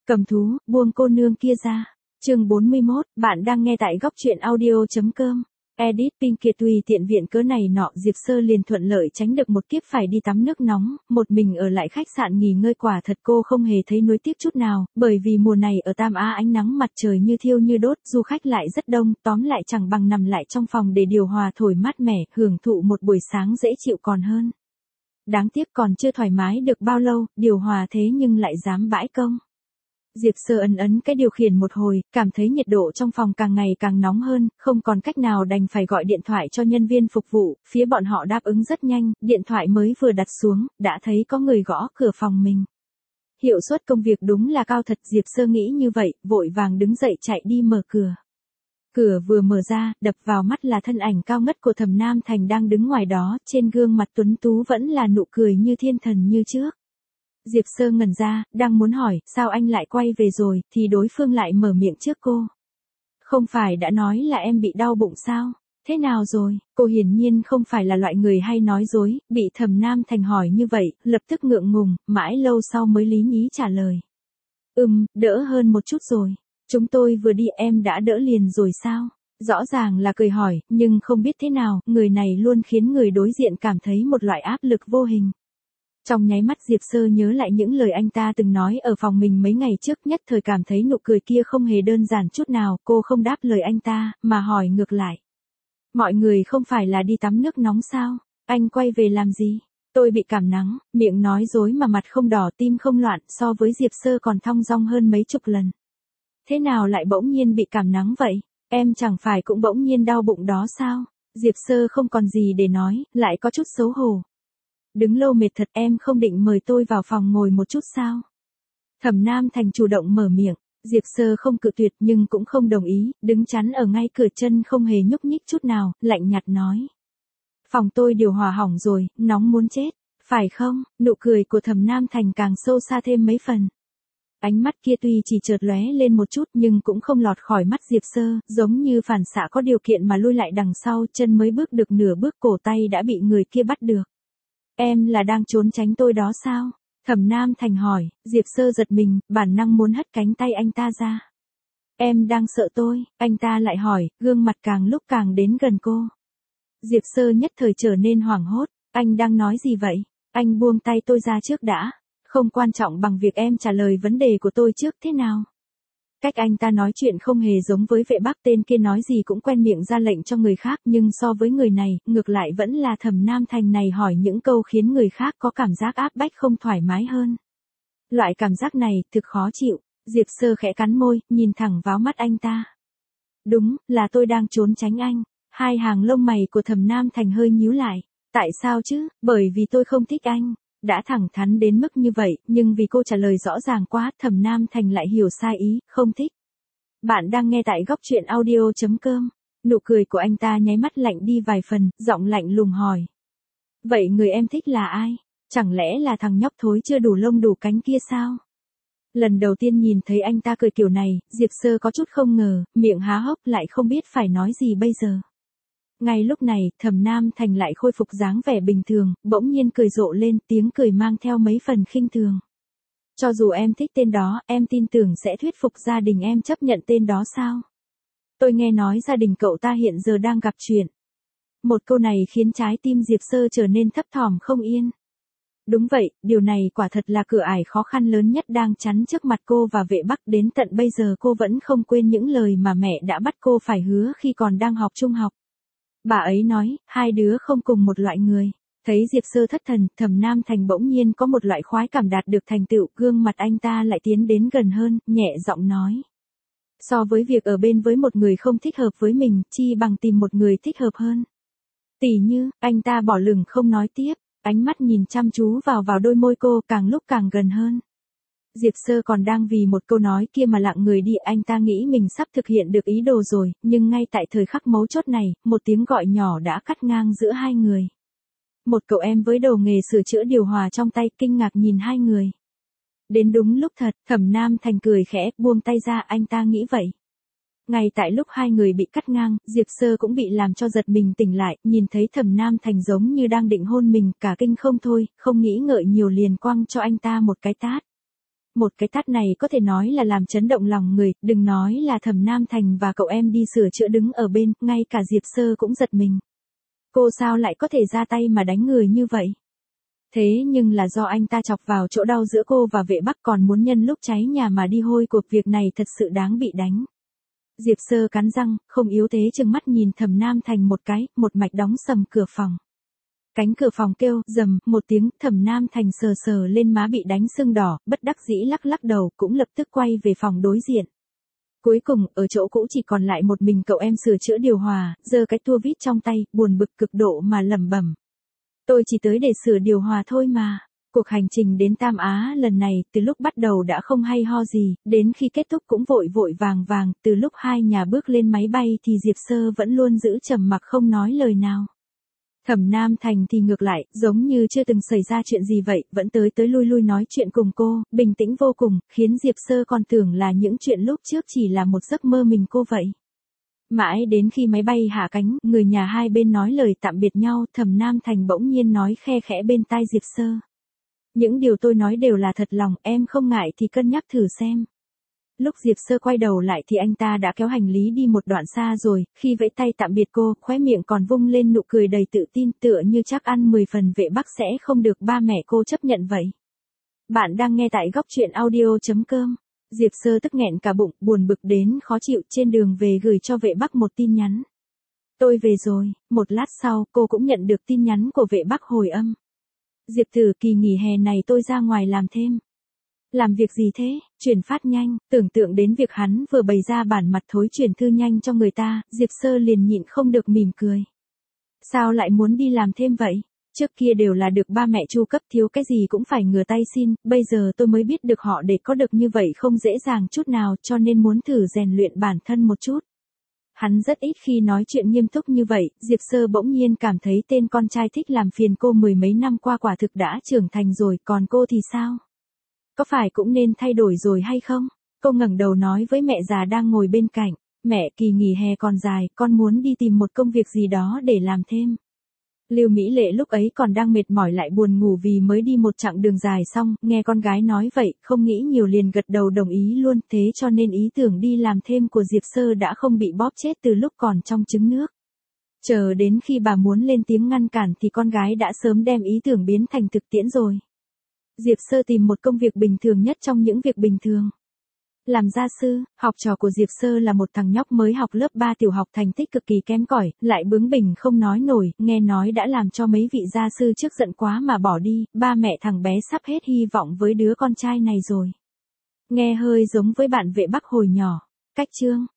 Cầm thú, buông cô nương kia ra. Chương 41, bạn đang nghe tại góc truyện audio.com. Edit Pin Kiệt tùy tiện viện cớ này nọ, Diệp Sơ liền thuận lợi tránh được một kiếp phải đi tắm nước nóng, một mình ở lại khách sạn nghỉ ngơi. Quả thật cô không hề thấy nuối tiếc chút nào, bởi vì mùa này ở Tam Á ánh nắng mặt trời như thiêu như đốt, du khách lại rất đông, tóm lại chẳng bằng nằm lại trong phòng để điều hòa thổi mát mẻ, hưởng thụ một buổi sáng dễ chịu còn hơn. Đáng tiếc còn chưa thoải mái được bao lâu, điều hòa thế nhưng lại dám bãi công. Diệp Sơ ấn cái điều khiển một hồi, cảm thấy nhiệt độ trong phòng càng ngày càng nóng hơn, không còn cách nào đành phải gọi điện thoại cho nhân viên phục vụ, phía bọn họ đáp ứng rất nhanh, điện thoại mới vừa đặt xuống, đã thấy có người gõ cửa phòng mình. Hiệu suất công việc đúng là cao thật, Diệp Sơ nghĩ như vậy, vội vàng đứng dậy chạy đi mở cửa. Cửa vừa mở ra, đập vào mắt là thân ảnh cao ngất của Thẩm Nam Thành đang đứng ngoài đó, trên gương mặt tuấn tú vẫn là nụ cười như thiên thần như trước. Diệp Sơ ngẩn ra, đang muốn hỏi, sao anh lại quay về rồi, thì đối phương lại mở miệng trước cô. Không phải đã nói là em bị đau bụng sao? Thế nào rồi? Cô hiển nhiên không phải là loại người hay nói dối, bị Thẩm Nam Thành hỏi như vậy, lập tức ngượng ngùng, mãi lâu sau mới lý nhí trả lời. Đỡ hơn một chút rồi. Chúng tôi vừa đi em đã đỡ liền rồi sao? Rõ ràng là cười hỏi, nhưng không biết thế nào, người này luôn khiến người đối diện cảm thấy một loại áp lực vô hình. Trong nháy mắt Diệp Sơ nhớ lại những lời anh ta từng nói ở phòng mình mấy ngày trước, nhất thời cảm thấy nụ cười kia không hề đơn giản chút nào. Cô không đáp lời anh ta, mà hỏi ngược lại. Mọi người không phải là đi tắm nước nóng sao? Anh quay về làm gì? Tôi bị cảm nắng, miệng nói dối mà mặt không đỏ tim không loạn, so với Diệp Sơ còn thong dong hơn mấy chục lần. Thế nào lại bỗng nhiên bị cảm nắng vậy? Em chẳng phải cũng bỗng nhiên đau bụng đó sao? Diệp Sơ không còn gì để nói, lại có chút xấu hổ. Đứng lâu mệt thật, em không định mời tôi vào phòng ngồi một chút sao? Thẩm Nam Thành chủ động mở miệng, Diệp Sơ không cự tuyệt nhưng cũng không đồng ý, đứng chắn ở ngay cửa chân không hề nhúc nhích chút nào, lạnh nhạt nói. Phòng tôi điều hòa hỏng rồi, nóng muốn chết, phải không? Nụ cười của Thẩm Nam Thành càng sâu xa thêm mấy phần. Ánh mắt kia tuy chỉ chợt lóe lên một chút nhưng cũng không lọt khỏi mắt Diệp Sơ, giống như phản xạ có điều kiện mà lui lại đằng sau, chân mới bước được nửa bước cổ tay đã bị người kia bắt được. Em là đang trốn tránh tôi đó sao? Thẩm Nam Thành hỏi, Diệp Sơ giật mình, bản năng muốn hất cánh tay anh ta ra. Em đang sợ tôi, anh ta lại hỏi, gương mặt càng lúc càng đến gần cô. Diệp Sơ nhất thời trở nên hoảng hốt, anh đang nói gì vậy? Anh buông tay tôi ra trước đã, không quan trọng bằng việc em trả lời vấn đề của tôi trước thế nào? Cách anh ta nói chuyện không hề giống với vệ Bắc, tên kia nói gì cũng quen miệng ra lệnh cho người khác, nhưng so với người này, ngược lại vẫn là Thẩm Nam Thành này hỏi những câu khiến người khác có cảm giác áp bách không thoải mái hơn. Loại cảm giác này thực khó chịu, Diệp Sơ khẽ cắn môi, nhìn thẳng vào mắt anh ta. Đúng, là tôi đang trốn tránh anh. Hai hàng lông mày của Thẩm Nam Thành hơi nhíu lại. Tại sao chứ? Bởi vì tôi không thích anh. Đã thẳng thắn đến mức như vậy, nhưng vì cô trả lời rõ ràng quá, Thẩm Nam Thành lại hiểu sai ý, không thích. Bạn đang nghe tại góc truyện audio.com. Nụ cười của anh ta nháy mắt lạnh đi vài phần, giọng lạnh lùng hỏi. Vậy người em thích là ai? Chẳng lẽ là thằng nhóc thối chưa đủ lông đủ cánh kia sao? Lần đầu tiên nhìn thấy anh ta cười kiểu này, Diệp Sơ có chút không ngờ, miệng há hốc lại không biết phải nói gì bây giờ. Ngay lúc này, Thẩm Nam Thành lại khôi phục dáng vẻ bình thường, bỗng nhiên cười rộ lên, tiếng cười mang theo mấy phần khinh thường. Cho dù em thích tên đó, em tin tưởng sẽ thuyết phục gia đình em chấp nhận tên đó sao? Tôi nghe nói gia đình cậu ta hiện giờ đang gặp chuyện. Một câu này khiến trái tim Diệp Sơ trở nên thấp thỏm không yên. Đúng vậy, điều này quả thật là cửa ải khó khăn lớn nhất đang chắn trước mặt cô và vệ Bắc, đến tận bây giờ cô vẫn không quên những lời mà mẹ đã bắt cô phải hứa khi còn đang học trung học. Bà ấy nói, hai đứa không cùng một loại người. Thấy Diệp Sơ thất thần, Thẩm Nam Thành bỗng nhiên có một loại khoái cảm đạt được thành tựu, gương mặt anh ta lại tiến đến gần hơn, nhẹ giọng nói. So với việc ở bên với một người không thích hợp với mình, chi bằng tìm một người thích hợp hơn. Tỉ như, anh ta bỏ lửng không nói tiếp, ánh mắt nhìn chăm chú vào đôi môi cô, càng lúc càng gần hơn. Diệp Sơ còn đang vì một câu nói kia mà lặng người đi, anh ta nghĩ mình sắp thực hiện được ý đồ rồi, nhưng ngay tại thời khắc mấu chốt này, một tiếng gọi nhỏ đã cắt ngang giữa hai người. Một cậu em với đầu nghề sửa chữa điều hòa trong tay kinh ngạc nhìn hai người. Đến đúng lúc thật, Thẩm Nam Thành cười khẽ, buông tay ra, anh ta nghĩ vậy. Ngay tại lúc hai người bị cắt ngang, Diệp Sơ cũng bị làm cho giật mình tỉnh lại, nhìn thấy Thẩm Nam Thành giống như đang định hôn mình, cả kinh không thôi, không nghĩ ngợi nhiều liền quăng cho anh ta một cái tát. Một cái tát này có thể nói là làm chấn động lòng người, đừng nói là Thẩm Nam Thành và cậu em đi sửa chữa đứng ở bên, ngay cả Diệp Sơ cũng giật mình. Cô sao lại có thể ra tay mà đánh người như vậy? Thế nhưng là do anh ta chọc vào chỗ đau giữa cô và Vệ Bắc, còn muốn nhân lúc cháy nhà mà đi hôi cuộc, việc này thật sự đáng bị đánh. Diệp Sơ cắn răng, không yếu thế trừng mắt nhìn Thẩm Nam Thành một cái, một mạch đóng sầm cửa phòng. Cánh cửa phòng kêu, rầm, một tiếng, Thẩm Nam Thành sờ sờ lên má bị đánh sưng đỏ, bất đắc dĩ lắc lắc đầu, cũng lập tức quay về phòng đối diện. Cuối cùng, ở chỗ cũ chỉ còn lại một mình cậu em sửa chữa điều hòa, giơ cái tua vít trong tay, buồn bực cực độ mà lẩm bẩm. Tôi chỉ tới để sửa điều hòa thôi mà. Cuộc hành trình đến Tam Á lần này, từ lúc bắt đầu đã không hay ho gì, đến khi kết thúc cũng vội vội vàng vàng, từ lúc hai nhà bước lên máy bay thì Diệp Sơ vẫn luôn giữ trầm mặc không nói lời nào. Thẩm Nam Thành thì ngược lại, giống như chưa từng xảy ra chuyện gì vậy, vẫn tới tới lui lui nói chuyện cùng cô, bình tĩnh vô cùng, khiến Diệp Sơ còn tưởng là những chuyện lúc trước chỉ là một giấc mơ mình cô vậy. Mãi đến khi máy bay hạ cánh, người nhà hai bên nói lời tạm biệt nhau, Thẩm Nam Thành bỗng nhiên nói khe khẽ bên tai Diệp Sơ. Những điều tôi nói đều là thật lòng, em không ngại thì cân nhắc thử xem. Lúc Diệp Sơ quay đầu lại thì anh ta đã kéo hành lý đi một đoạn xa rồi, khi vẫy tay tạm biệt cô, khóe miệng còn vung lên nụ cười đầy tự tin, tựa như chắc ăn 10 phần Vệ Bắc sẽ không được ba mẹ cô chấp nhận vậy. Bạn đang nghe tại góc truyện audio.com. Diệp Sơ tức nghẹn cả bụng, buồn bực đến khó chịu, trên đường về gửi cho Vệ Bắc một tin nhắn. Tôi về rồi. Một lát sau, cô cũng nhận được tin nhắn của Vệ Bắc hồi âm. Diệp Tử, kỳ nghỉ hè này tôi ra ngoài làm thêm. Làm việc gì thế? Chuyển phát nhanh. Tưởng tượng đến việc hắn vừa bày ra bản mặt thối chuyển thư nhanh cho người ta, Diệp Sơ liền nhịn không được mỉm cười. Sao lại muốn đi làm thêm vậy? Trước kia đều là được ba mẹ chu cấp, thiếu cái gì cũng phải ngửa tay xin, bây giờ tôi mới biết được họ để có được như vậy không dễ dàng chút nào, cho nên muốn thử rèn luyện bản thân một chút. Hắn rất ít khi nói chuyện nghiêm túc như vậy, Diệp Sơ bỗng nhiên cảm thấy tên con trai thích làm phiền cô mười mấy năm qua quả thực đã trưởng thành rồi, còn cô thì sao? Có phải cũng nên thay đổi rồi hay không? Cô ngẩng đầu nói với mẹ già đang ngồi bên cạnh, mẹ, kỳ nghỉ hè còn dài, con muốn đi tìm một công việc gì đó để làm thêm. Lưu Mỹ Lệ lúc ấy còn đang mệt mỏi lại buồn ngủ vì mới đi một chặng đường dài xong, nghe con gái nói vậy, không nghĩ nhiều liền gật đầu đồng ý luôn, thế cho nên ý tưởng đi làm thêm của Diệp Sơ đã không bị bóp chết từ lúc còn trong trứng nước. Chờ đến khi bà muốn lên tiếng ngăn cản thì con gái đã sớm đem ý tưởng biến thành thực tiễn rồi. Diệp Sơ tìm một công việc bình thường nhất trong những việc bình thường. Làm gia sư, học trò của Diệp Sơ là một thằng nhóc mới học lớp 3 tiểu học, thành tích cực kỳ kém cỏi, lại bướng bỉnh không nói nổi, nghe nói đã làm cho mấy vị gia sư trước giận quá mà bỏ đi, ba mẹ thằng bé sắp hết hy vọng với đứa con trai này rồi. Nghe hơi giống với bạn Vệ Bắc hồi nhỏ. Cách chương